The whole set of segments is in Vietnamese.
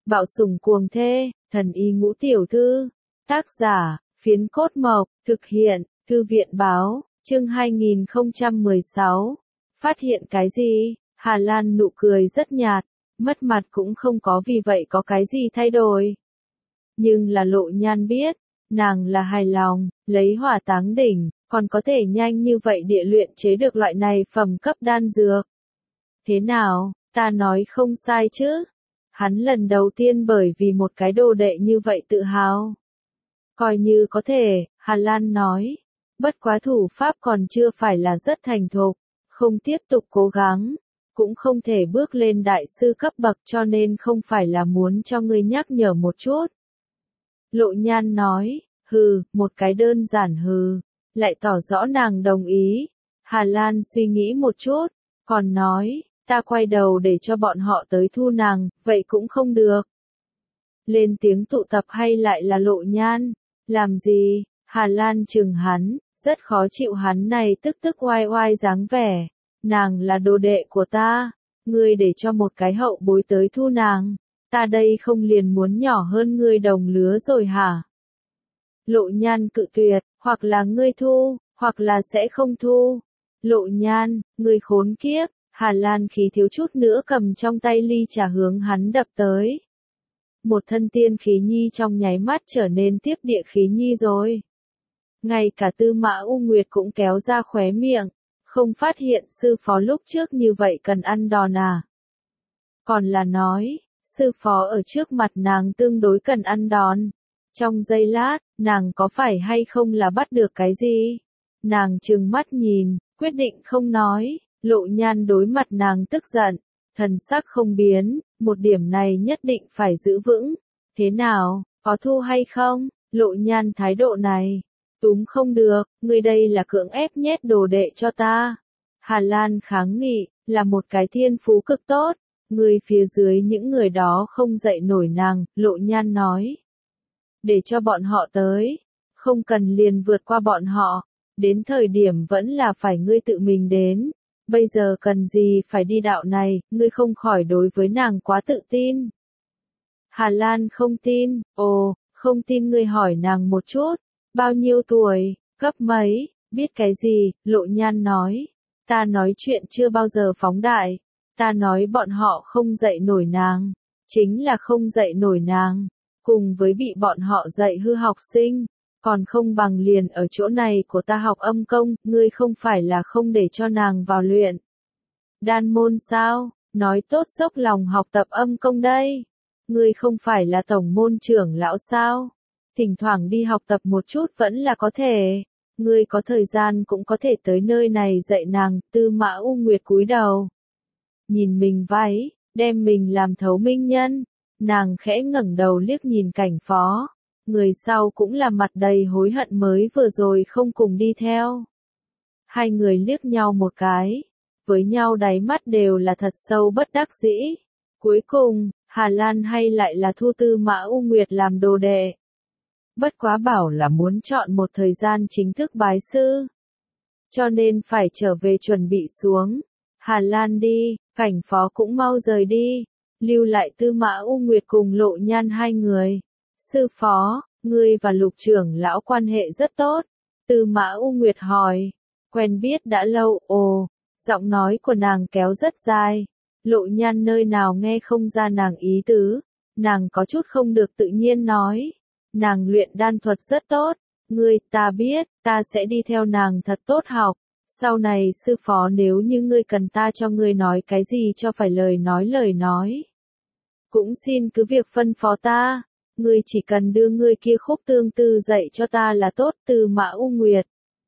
Bạo sủng cuồng thê, thần y ngũ tiểu thư. Tác giả, Phiến Cốt Mộc, thực hiện, Thư viện báo, chương 2016. Phát hiện cái gì? Hà Lan nụ cười rất nhạt, mất mặt cũng không có vì vậy có cái gì thay đổi. Nhưng là Lộ Nhan biết, nàng là hài lòng, lấy hỏa táng đỉnh, còn có thể nhanh như vậy địa luyện chế được loại này phẩm cấp đan dược. Thế nào, ta nói không sai chứ? Hắn lần đầu tiên bởi vì một cái đồ đệ như vậy tự hào. Coi như có thể, Hà Lan nói. Bất quá thủ pháp còn chưa phải là rất thành thục, không tiếp tục cố gắng, cũng không thể bước lên đại sư cấp bậc cho nên không phải là muốn cho ngươi nhắc nhở một chút. Lộ Nhan nói, hừ, một cái đơn giản hừ, lại tỏ rõ nàng đồng ý. Hà Lan suy nghĩ một chút, còn nói, ta quay đầu để cho bọn họ tới thu nàng, vậy cũng không được. Lên tiếng tụ tập hay lại là Lộ Nhan, làm gì? Hà Lan chừng hắn, rất khó chịu hắn này tức oai oai dáng vẻ. Nàng là đồ đệ của ta, ngươi để cho một cái hậu bối tới thu nàng, ta đây không liền muốn nhỏ hơn ngươi đồng lứa rồi hả? Lộ Nhan cự tuyệt, hoặc là ngươi thu, hoặc là sẽ không thu. Lộ Nhan, ngươi khốn kiếp. Hà Lan khí thiếu chút nữa cầm trong tay ly trà hướng hắn đập tới. Một thân tiên khí nhi trong nháy mắt trở nên tiếp địa khí nhi rồi. Ngay cả Tư Mã U Nguyệt cũng kéo ra khóe miệng, không phát hiện sư phó lúc trước như vậy cần ăn đòn à. Còn là nói, sư phó ở trước mặt nàng tương đối cần ăn đòn. Trong giây lát, nàng có phải hay không là bắt được cái gì? Nàng trừng mắt nhìn, quyết định không nói. Lộ Nhan đối mặt nàng tức giận, thần sắc không biến, một điểm này nhất định phải giữ vững. Thế nào, có thu hay không? Lộ Nhan thái độ này, túm không được, ngươi đây là cưỡng ép nhét đồ đệ cho ta. Hà Lan kháng nghị, là một cái thiên phú cực tốt, ngươi phía dưới những người đó không dậy nổi nàng, Lộ Nhan nói. Để cho bọn họ tới, không cần liền vượt qua bọn họ, đến thời điểm vẫn là phải ngươi tự mình đến. Bây giờ cần gì phải đi đạo này, ngươi không khỏi đối với nàng quá tự tin. Hà Lan không tin, ồ, không tin ngươi hỏi nàng một chút, bao nhiêu tuổi, cấp mấy, biết cái gì, Lộ Nhan nói. Ta nói chuyện chưa bao giờ phóng đại, ta nói bọn họ không dạy nổi nàng, chính là không dạy nổi nàng, cùng với bị bọn họ dạy hư học sinh. Còn không bằng liền ở chỗ này của ta học âm công, ngươi không phải là không để cho nàng vào luyện. Đan môn sao, nói tốt dốc lòng học tập âm công đây. Ngươi không phải là tổng môn trưởng lão sao, thỉnh thoảng đi học tập một chút vẫn là có thể. Ngươi có thời gian cũng có thể tới nơi này dạy nàng. Tư Mã U Nguyệt cúi đầu, nhìn mình váy, đem mình làm thấu minh nhân. Nàng khẽ ngẩng đầu liếc nhìn Cảnh Phó. Người sau cũng là mặt đầy hối hận mới vừa rồi không cùng đi theo. Hai người liếc nhau một cái, với nhau đáy mắt đều là thật sâu bất đắc dĩ. Cuối cùng, Hà Lan hay lại là thu Tư Mã U Nguyệt làm đồ đệ. Bất quá bảo là muốn chọn một thời gian chính thức bái sư, cho nên phải trở về chuẩn bị xuống. Hà Lan đi, Cảnh Phó cũng mau rời đi, lưu lại Tư Mã U Nguyệt cùng Lộ Nhan hai người. Sư phó, ngươi và Lục trưởng lão quan hệ rất tốt. Tư Mã U Nguyệt hỏi. Quen biết đã lâu, ồ, giọng nói của nàng kéo rất dài. Lộ Nhan nơi nào nghe không ra nàng ý tứ. Nàng có chút không được tự nhiên nói. Nàng luyện đan thuật rất tốt. Ngươi, ta biết, ta sẽ đi theo nàng thật tốt học. Sau này sư phó nếu như ngươi cần ta cho ngươi nói cái gì cho phải lời nói. Cũng xin cứ việc phân phó ta. Ngươi chỉ cần đưa ngươi kia khúc tương tư dạy cho ta là tốt. Tư Mã U Nguyệt.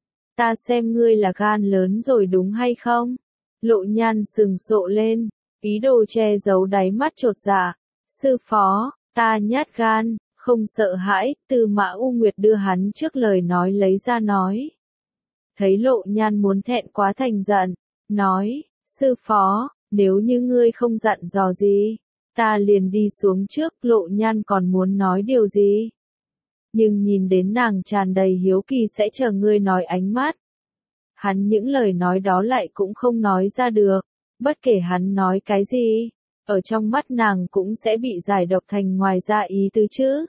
Ta xem ngươi là gan lớn rồi đúng hay không? Lộ Nhan sừng sộ lên, ý đồ che giấu đáy mắt chột dạ. Sư phó, ta nhát gan, không sợ hãi. Tư Mã U Nguyệt đưa hắn trước lời nói lấy ra nói. Thấy Lộ Nhan muốn thẹn quá thành giận, nói, sư phó, nếu như ngươi không dặn dò gì, ta liền đi xuống trước. Lộ Nhan còn muốn nói điều gì, nhưng nhìn đến nàng tràn đầy hiếu kỳ sẽ chờ ngươi nói ánh mắt. Hắn những lời nói đó lại cũng không nói ra được, bất kể hắn nói cái gì, ở trong mắt nàng cũng sẽ bị giải độc thành ngoài ra ý tứ chứ.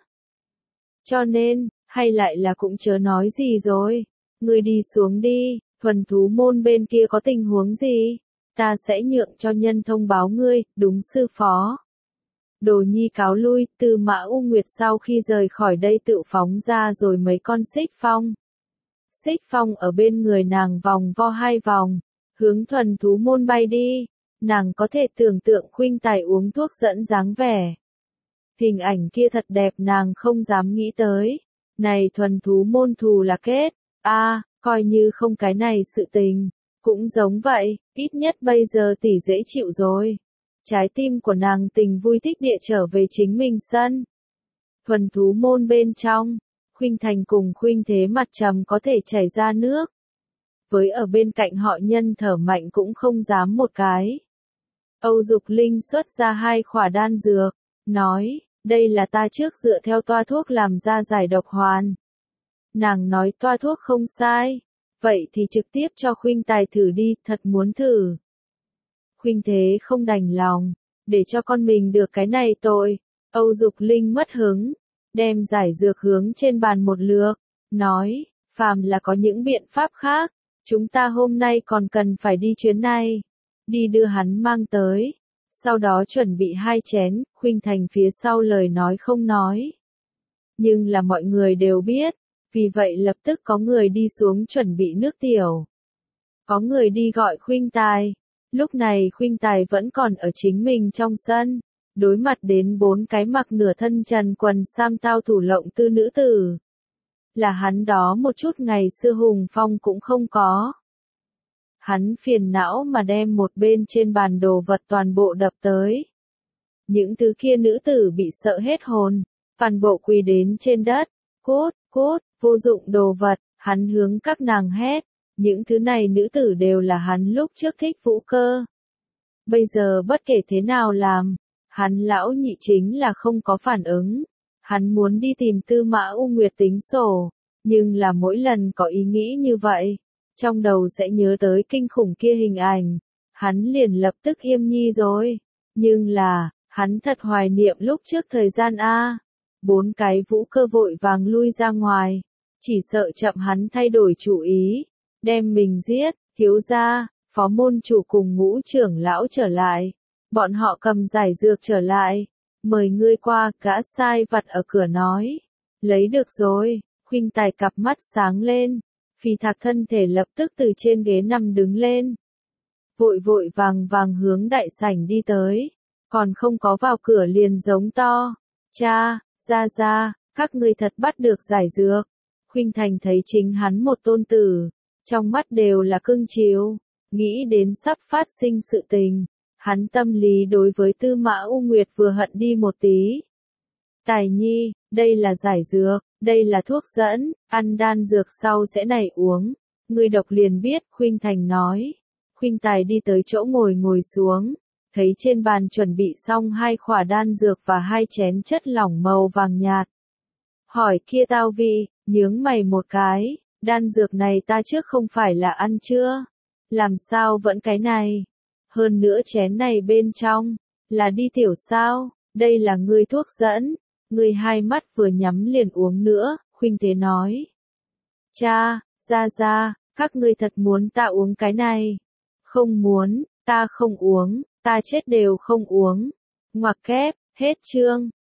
Cho nên, hay lại là cũng chớ nói gì rồi. Ngươi đi xuống đi, thuần thú môn bên kia có tình huống gì? Ta sẽ nhượng cho nhân thông báo ngươi, đúng sư phó. Đồ Nhi cáo lui, Tư Mã U Nguyệt sau khi rời khỏi đây tự phóng ra rồi mấy con xích phong. Xích phong ở bên người nàng vòng vo 2 vòng, hướng thuần thú môn bay đi. Nàng có thể tưởng tượng Khuynh Tài uống thuốc dẫn dáng vẻ. Hình ảnh kia thật đẹp, nàng không dám nghĩ tới. Này thuần thú môn thù là kết, coi như không cái này sự tình. Cũng giống vậy, ít nhất bây giờ tỷ dễ chịu rồi. Trái tim của nàng tình vui thích địa trở về chính mình sân. Thuần thú môn bên trong, Khuynh Thành cùng Khuynh Thế mặt trầm có thể chảy ra nước. Với ở bên cạnh họ nhân thở mạnh cũng không dám một cái. Âu Dục Linh xuất ra 2 khỏa đan dược, nói, đây là ta trước dựa theo toa thuốc làm ra giải độc hoàn. Nàng nói toa thuốc không sai, vậy thì trực tiếp cho Khuynh Tài thử đi, thật muốn thử. Khuynh Thế không đành lòng, để cho con mình được cái này tội. Âu Dục Linh mất hứng, đem giải dược hướng trên bàn một lượt, nói, phàm là có những biện pháp khác, chúng ta hôm nay còn cần phải đi chuyến này. Đi đưa hắn mang tới, sau đó chuẩn bị 2 chén, Khuynh Thành phía sau lời nói không nói. Nhưng là mọi người đều biết, vì vậy lập tức có người đi xuống chuẩn bị nước tiểu. Có người đi gọi Khuynh Tài. Lúc này Khuynh Tài vẫn còn ở chính mình trong sân, đối mặt đến 4 cái mặc nửa thân trần quần sam tao thủ lộng tư nữ tử. Là hắn đó một chút ngày xưa hùng phong cũng không có. Hắn phiền não mà đem một bên trên bàn đồ vật toàn bộ đập tới. Những thứ kia nữ tử bị sợ hết hồn, toàn bộ quỳ đến trên đất, cút, vô dụng đồ vật, hắn hướng các nàng hét. Những thứ này nữ tử đều là hắn lúc trước thích Vũ Cơ. Bây giờ bất kể thế nào làm, hắn lão nhị chính là không có phản ứng. Hắn muốn đi tìm Tư Mã U Nguyệt tính sổ, nhưng là mỗi lần có ý nghĩ như vậy, trong đầu sẽ nhớ tới kinh khủng kia hình ảnh. Hắn liền lập tức im nhi rồi. Nhưng là, hắn thật hoài niệm lúc trước thời gian 4 cái Vũ Cơ vội vàng lui ra ngoài, chỉ sợ chậm hắn thay đổi chủ ý. Đem mình giết, thiếu gia, phó môn chủ cùng Ngũ trưởng lão trở lại. Bọn họ cầm giải dược trở lại. Mời ngươi qua, gã sai vặt ở cửa nói. Lấy được rồi, Khuynh Tài cặp mắt sáng lên. Phì Thạc thân thể lập tức từ trên ghế nằm đứng lên. Vội vàng hướng đại sảnh đi tới. Còn không có vào cửa liền giống to. Cha, ra, các ngươi thật bắt được giải dược. Khuynh Thành thấy chính hắn một tôn tử. Trong mắt đều là cưng chiều, nghĩ đến sắp phát sinh sự tình, hắn tâm lý đối với Tư Mã U Nguyệt vừa hận đi một tí. Tài nhi, đây là giải dược, đây là thuốc dẫn, ăn đan dược sau sẽ này uống, ngươi độc liền biết, Khuynh Thành nói. Khuynh Tài đi tới chỗ ngồi xuống, thấy trên bàn chuẩn bị xong 2 khỏa đan dược và 2 chén chất lỏng màu vàng nhạt. Hỏi kia tao vị, nhướng mày một cái. Đan dược này ta trước không phải là ăn chưa? Làm sao vẫn cái này? Hơn nữa chén này bên trong, là đi tiểu sao? Đây là ngươi thuốc dẫn. Ngươi 2 mắt vừa nhắm liền uống nữa, Khuynh Thế nói. Cha, ra, các ngươi thật muốn ta uống cái này? Không muốn, ta không uống, ta chết đều không uống. Ngoặc kép, hết chương.